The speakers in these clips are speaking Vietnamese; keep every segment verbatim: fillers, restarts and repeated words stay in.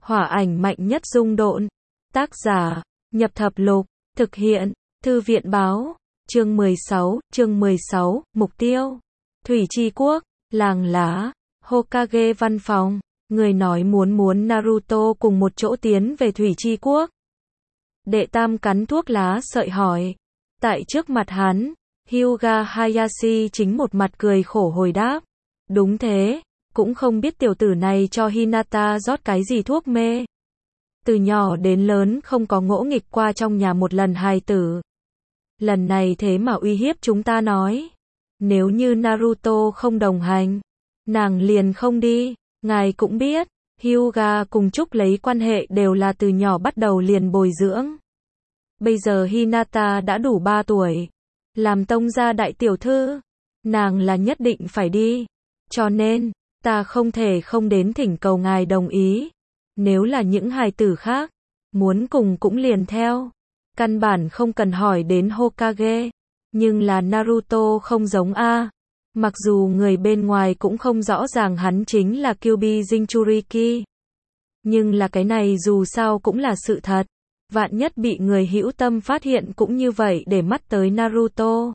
Hỏa ảnh mạnh nhất dung độn. Tác giả, Nhập Thập Lục, thực hiện, Thư viện Báo, chương mười sáu, chương mười sáu, mục tiêu. Thủy Chi Quốc, làng lá, Hokage văn phòng, người nói muốn muốn Naruto cùng một chỗ tiến về Thủy Chi Quốc. Đệ Tam cắn thuốc lá sợi hỏi. Tại trước mặt hắn, Hyuga Hayashi chính một mặt cười khổ hồi đáp. Đúng thế, cũng không biết tiểu tử này cho Hinata rót cái gì thuốc mê. Từ nhỏ đến lớn không có ngỗ nghịch qua trong nhà một lần hài tử. Lần này thế mà uy hiếp chúng ta nói. Nếu như Naruto không đồng hành, nàng liền không đi. Ngài cũng biết, Hyuga cùng Trúc lấy quan hệ đều là từ nhỏ bắt đầu liền bồi dưỡng. Bây giờ Hinata đã đủ ba tuổi, làm tông gia đại tiểu thư, nàng là nhất định phải đi. Cho nên, ta không thể không đến thỉnh cầu ngài đồng ý. Nếu là những hài tử khác, muốn cùng cũng liền theo. Căn bản không cần hỏi đến Hokage. Nhưng là Naruto không giống a. Mặc dù người bên ngoài cũng không rõ ràng hắn chính là Kyuubi Jinchuriki. Nhưng là cái này dù sao cũng là sự thật. Vạn nhất bị người hữu tâm phát hiện cũng như vậy để mắt tới Naruto.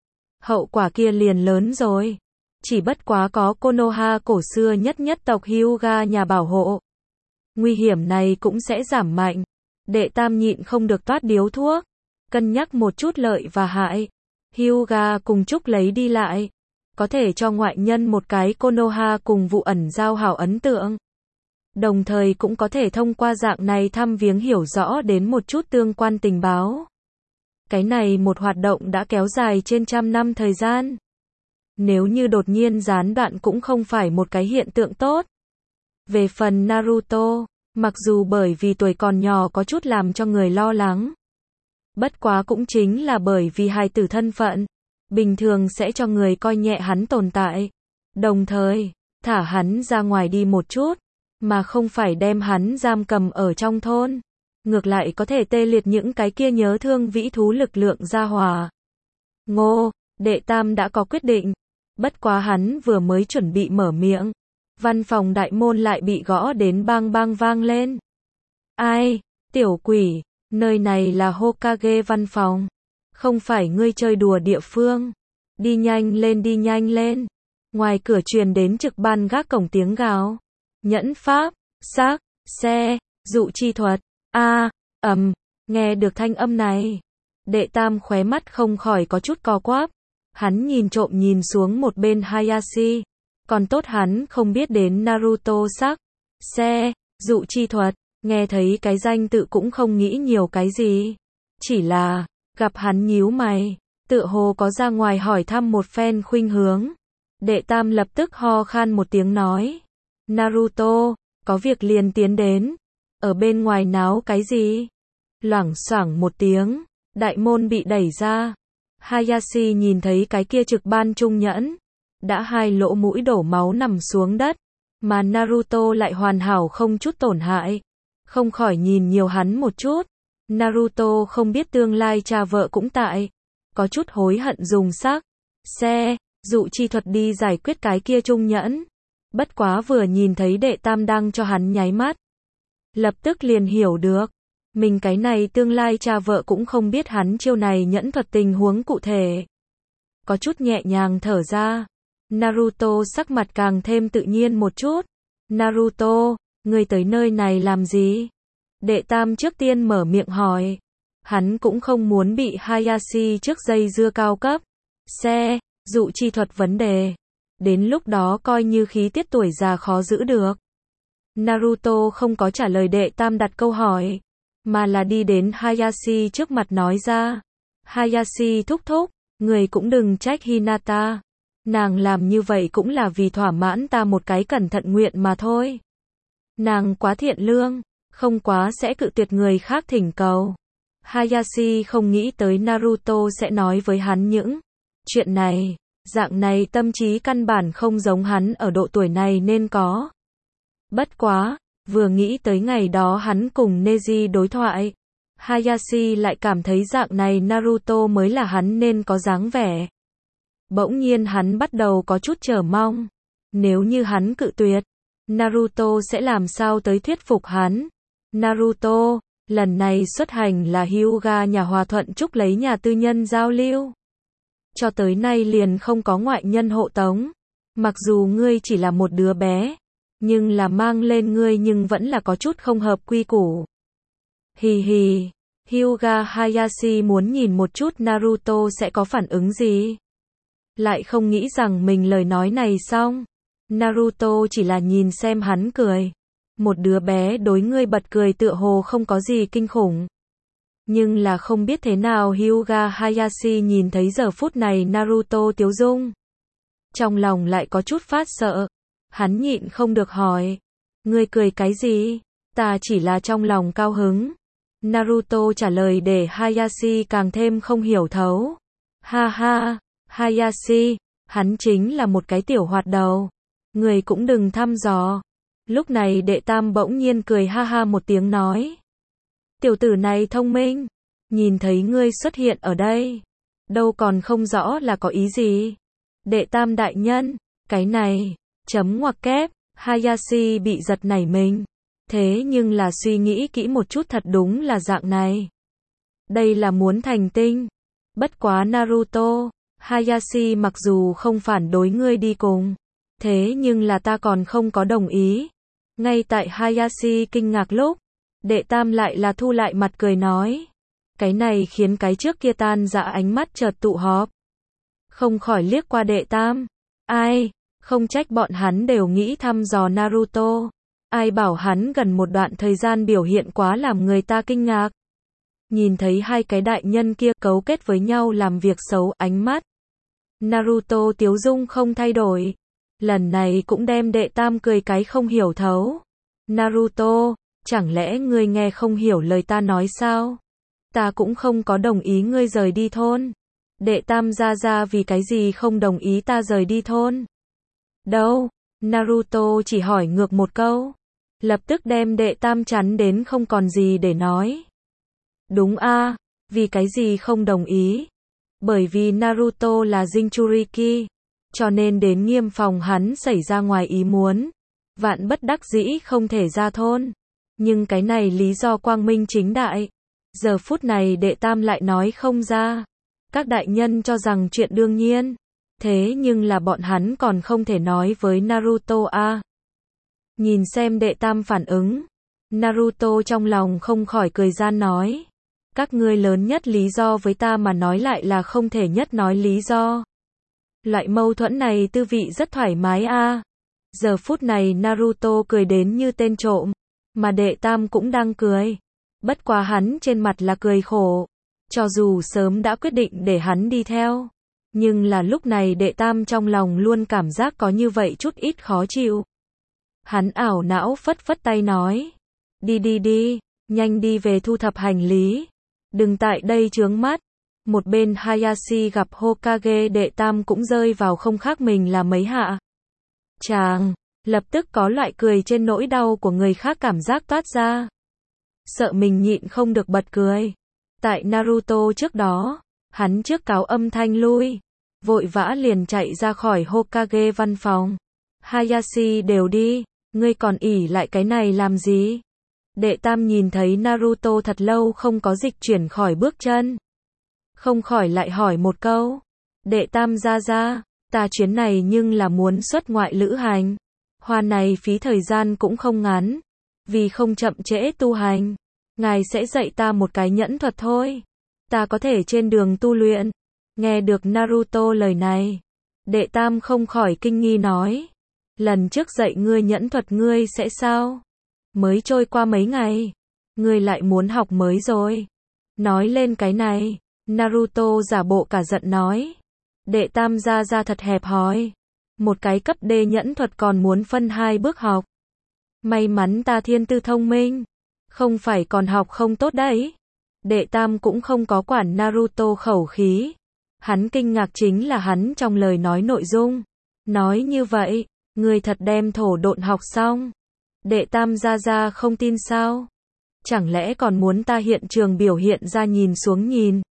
Hậu quả kia liền lớn rồi. Chỉ bất quá có Konoha cổ xưa nhất nhất tộc Hyuga nhà bảo hộ. Nguy hiểm này cũng sẽ giảm mạnh. Đệ Tam nhịn không được toát điếu thuốc. Cân nhắc một chút lợi và hại. Hyuga cùng Trúc lấy đi lại. Có thể cho ngoại nhân một cái Konoha cùng vụ ẩn giao hảo ấn tượng. Đồng thời cũng có thể thông qua dạng này thăm viếng hiểu rõ đến một chút tương quan tình báo. Cái này một hoạt động đã kéo dài trên trăm năm thời gian. Nếu như đột nhiên gián đoạn cũng không phải một cái hiện tượng tốt. Về phần Naruto, mặc dù bởi vì tuổi còn nhỏ có chút làm cho người lo lắng. Bất quá cũng chính là bởi vì hài tử thân phận, bình thường sẽ cho người coi nhẹ hắn tồn tại. Đồng thời, thả hắn ra ngoài đi một chút, mà không phải đem hắn giam cầm ở trong thôn. Ngược lại có thể tê liệt những cái kia nhớ thương vĩ thú lực lượng gia hỏa. Ngô, Đệ Tam đã có quyết định. Bất quá hắn vừa mới chuẩn bị mở miệng. Văn phòng đại môn lại bị gõ đến bang bang vang lên. Ai, tiểu quỷ, nơi này là Hokage văn phòng. Không phải ngươi chơi đùa địa phương. Đi nhanh lên đi nhanh lên. Ngoài cửa truyền đến trực ban gác cổng tiếng gào. Nhẫn pháp, xác, xe, dụ chi thuật. A, ầm, nghe được thanh âm này. Đệ Tam khóe mắt không khỏi có chút co quắp. Hắn nhìn trộm nhìn xuống một bên Hayashi. Còn tốt hắn không biết đến Naruto sắc, xe, dụ chi thuật. Nghe thấy cái danh tự cũng không nghĩ nhiều cái gì. Chỉ là, gặp hắn nhíu mày, tựa hồ có ra ngoài hỏi thăm một phen khuynh hướng. Đệ Tam lập tức ho khan một tiếng nói. Naruto, có việc liền tiến đến. Ở bên ngoài náo cái gì? Loảng xoảng một tiếng, đại môn bị đẩy ra. Hayashi nhìn thấy cái kia trực ban trung nhẫn. Đã hai lỗ mũi đổ máu nằm xuống đất. Mà Naruto lại hoàn hảo không chút tổn hại. Không khỏi nhìn nhiều hắn một chút. Naruto không biết tương lai cha vợ cũng tại. Có chút hối hận dùng sắc, xe, dụ chi thuật đi giải quyết cái kia trung nhẫn. Bất quá vừa nhìn thấy Đệ Tam đang cho hắn nháy mắt. Lập tức liền hiểu được. Mình cái này tương lai cha vợ cũng không biết hắn chiêu này nhẫn thuật tình huống cụ thể. Có chút nhẹ nhàng thở ra. Naruto sắc mặt càng thêm tự nhiên một chút. Naruto, ngươi tới nơi này làm gì? Đệ Tam trước tiên mở miệng hỏi. Hắn cũng không muốn bị Hayashi trước dây dưa cao cấp. Xe, dụ chi thuật vấn đề. Đến lúc đó coi như khí tiết tuổi già khó giữ được. Naruto không có trả lời Đệ Tam đặt câu hỏi. Mà là đi đến Hayashi trước mặt nói ra. Hayashi thúc thúc, người cũng đừng trách Hinata. Nàng làm như vậy cũng là vì thỏa mãn ta một cái cẩn thận nguyện mà thôi. Nàng quá thiện lương, không quá sẽ cự tuyệt người khác thỉnh cầu. Hayashi không nghĩ tới Naruto sẽ nói với hắn những chuyện này. Dạng này tâm trí căn bản không giống hắn ở độ tuổi này nên có. Bất quá, vừa nghĩ tới ngày đó hắn cùng Neji đối thoại. Hayashi lại cảm thấy dạng này Naruto mới là hắn nên có dáng vẻ. Bỗng nhiên hắn bắt đầu có chút chờ mong. Nếu như hắn cự tuyệt, Naruto sẽ làm sao tới thuyết phục hắn. Naruto, lần này xuất hành là Hyuga nhà Hòa Thuận Trúc lấy nhà tư nhân giao lưu. Cho tới nay liền không có ngoại nhân hộ tống. Mặc dù ngươi chỉ là một đứa bé, nhưng là mang lên ngươi nhưng vẫn là có chút không hợp quy củ. Hì hì, Hyuga Hayashi muốn nhìn một chút Naruto sẽ có phản ứng gì. Lại không nghĩ rằng mình lời nói này xong. Naruto chỉ là nhìn xem hắn cười. Một đứa bé đối ngươi bật cười tựa hồ không có gì kinh khủng. Nhưng là không biết thế nào Hyuga Hayashi nhìn thấy giờ phút này Naruto tiếu dung. Trong lòng lại có chút phát sợ. Hắn nhịn không được hỏi. Ngươi cười cái gì? Ta chỉ là trong lòng cao hứng. Naruto trả lời để Hayashi càng thêm không hiểu thấu. Ha ha, Hayashi, hắn chính là một cái tiểu hoạt đầu. Người cũng đừng thăm dò. Lúc này đệ tam bỗng nhiên cười ha ha một tiếng nói. Tiểu tử này thông minh. Nhìn thấy ngươi xuất hiện ở đây. Đâu còn không rõ là có ý gì. Đệ tam đại nhân, cái này, chấm ngoặc kép, Hayashi bị giật nảy mình. Thế nhưng là suy nghĩ kỹ một chút thật đúng là dạng này. Đây là muốn thành tinh. Bất quá Naruto, Hayashi mặc dù không phản đối ngươi đi cùng. Thế nhưng là ta còn không có đồng ý. Ngay tại Hayashi kinh ngạc lúc, đệ tam lại là thu lại mặt cười nói. Cái này khiến cái trước kia tan dạ ánh mắt chợt tụ họp. Không khỏi liếc qua đệ tam. Ai, không trách bọn hắn đều nghĩ thăm dò Naruto. Ai bảo hắn gần một đoạn thời gian biểu hiện quá làm người ta kinh ngạc. Nhìn thấy hai cái đại nhân kia cấu kết với nhau làm việc xấu ánh mắt. Naruto tiếu dung không thay đổi. Lần này cũng đem đệ tam cười cái không hiểu thấu. Naruto, chẳng lẽ ngươi nghe không hiểu lời ta nói sao? Ta cũng không có đồng ý ngươi rời đi thôn. Đệ tam ra ra vì cái gì không đồng ý ta rời đi thôn? Đâu? Naruto chỉ hỏi ngược một câu. Lập tức đem đệ tam chắn đến không còn gì để nói. Đúng a, à, vì cái gì không đồng ý? Bởi vì Naruto là Jinchuriki. Cho nên đến nghiêm phòng hắn xảy ra ngoài ý muốn. Vạn bất đắc dĩ không thể ra thôn. Nhưng cái này lý do quang minh chính đại. Giờ phút này đệ tam lại nói không ra. Các đại nhân cho rằng chuyện đương nhiên. Thế nhưng là bọn hắn còn không thể nói với Naruto a. À. Nhìn xem đệ tam phản ứng. Naruto trong lòng không khỏi cười gian nói. Các ngươi lớn nhất lý do với ta mà nói lại là không thể nhất nói lý do. Loại mâu thuẫn này tư vị rất thoải mái a. À. Giờ phút này Naruto cười đến như tên trộm. Mà đệ tam cũng đang cười. Bất quá hắn trên mặt là cười khổ. Cho dù sớm đã quyết định để hắn đi theo. Nhưng là lúc này đệ tam trong lòng luôn cảm giác có như vậy chút ít khó chịu. Hắn ảo não phất phất tay nói. Đi đi đi, nhanh đi về thu thập hành lý. Đừng tại đây chướng mắt. Một bên Hayashi gặp Hokage đệ tam cũng rơi vào không khác mình là mấy hạ. Chàng, lập tức có loại cười trên nỗi đau của người khác cảm giác toát ra. Sợ mình nhịn không được bật cười. Tại Naruto trước đó, hắn trước cáo âm thanh lui. Vội vã liền chạy ra khỏi Hokage văn phòng. Hayashi đều đi, ngươi còn ỉ lại cái này làm gì? Đệ tam nhìn thấy Naruto thật lâu không có dịch chuyển khỏi bước chân. Không khỏi lại hỏi một câu. Đệ tam ra ra, ta chuyến này nhưng là muốn xuất ngoại lữ hành. Hoa này phí thời gian cũng không ngắn. Vì không chậm trễ tu hành. Ngài sẽ dạy ta một cái nhẫn thuật thôi. Ta có thể trên đường tu luyện. Nghe được Naruto lời này. Đệ tam không khỏi kinh nghi nói. Lần trước dạy ngươi nhẫn thuật ngươi sẽ sao? Mới trôi qua mấy ngày. Ngươi lại muốn học mới rồi. Nói lên cái này. Naruto giả bộ cả giận nói. Đệ tam ra ra thật hẹp hòi. Một cái cấp D nhẫn thuật còn muốn phân hai bước học. May mắn ta thiên tư thông minh. Không phải còn học không tốt đấy. Đệ tam cũng không có quản Naruto khẩu khí. Hắn kinh ngạc chính là hắn trong lời nói nội dung. Nói như vậy, người thật đem thổ độn học xong. Đệ tam ra ra không tin sao? Chẳng lẽ còn muốn ta hiện trường biểu hiện ra nhìn xuống nhìn?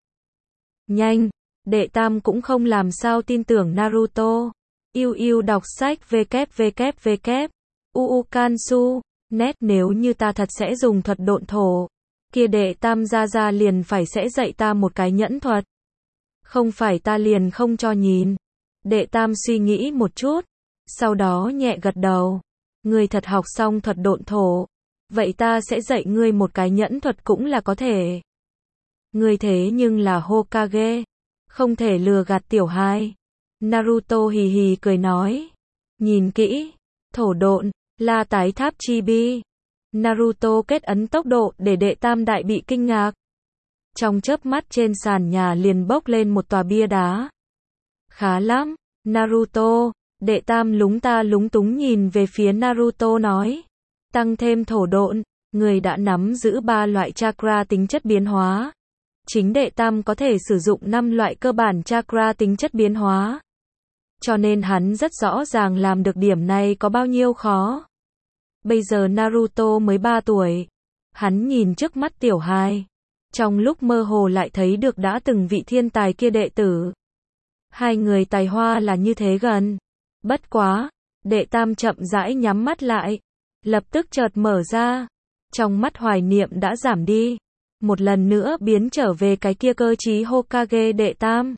Nhanh, đệ tam cũng không làm sao tin tưởng Naruto. Yêu yêu đọc sách vê kép vê kép vê kép U Kansu, nét nếu như ta thật sẽ dùng thuật độn thổ, kia đệ tam gia gia liền phải sẽ dạy ta một cái nhẫn thuật. Không phải ta liền không cho nhìn. Đệ tam suy nghĩ một chút, sau đó nhẹ gật đầu. Ngươi thật học xong thuật độn thổ, vậy ta sẽ dạy ngươi một cái nhẫn thuật cũng là có thể. Ngươi thế nhưng là Hokage, không thể lừa gạt tiểu hai. Naruto hì hì cười nói. Nhìn kỹ, thổ độn, là tái tháp chi bi. Naruto kết ấn tốc độ để đệ tam đại bị kinh ngạc. Trong chớp mắt trên sàn nhà liền bốc lên một tòa bia đá. Khá lắm, Naruto. Đệ tam lúng ta lúng túng nhìn về phía Naruto nói. Tăng thêm thổ độn, người đã nắm giữ ba loại chakra tính chất biến hóa. Chính đệ tam có thể sử dụng năm loại cơ bản chakra tính chất biến hóa. Cho nên hắn rất rõ ràng làm được điểm này có bao nhiêu khó. Bây giờ Naruto mới ba tuổi. Hắn nhìn trước mắt tiểu hai. Trong lúc mơ hồ lại thấy được đã từng vị thiên tài kia đệ tử. Hai người tài hoa là như thế gần. Bất quá, đệ tam chậm rãi nhắm mắt lại. Lập tức chợt mở ra. Trong mắt hoài niệm đã giảm đi. Một lần nữa biến trở về cái kia cơ trí Hokage đệ tam.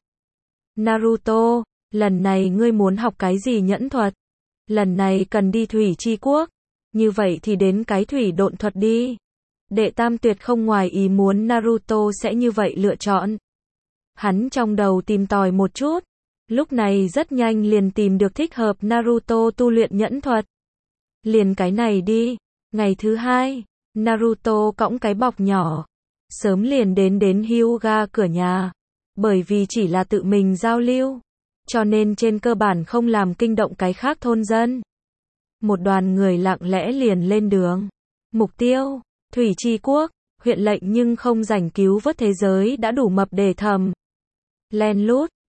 Naruto, lần này ngươi muốn học cái gì nhẫn thuật? Lần này cần đi thủy chi quốc. Như vậy thì đến cái thủy độn thuật đi. Đệ tam tuyệt không ngoài ý muốn Naruto sẽ như vậy lựa chọn. Hắn trong đầu tìm tòi một chút. Lúc này rất nhanh liền tìm được thích hợp Naruto tu luyện nhẫn thuật. Liền cái này đi. Ngày thứ hai, Naruto cõng cái bọc nhỏ. Sớm liền đến đến Hyuga cửa nhà. Bởi vì chỉ là tự mình giao lưu. Cho nên trên cơ bản không làm kinh động cái khác thôn dân. Một đoàn người lặng lẽ liền lên đường. Mục tiêu, Thủy Chi Quốc, huyện lệnh nhưng không rảnh cứu vớt thế giới đã đủ mập để thầm. Len lút,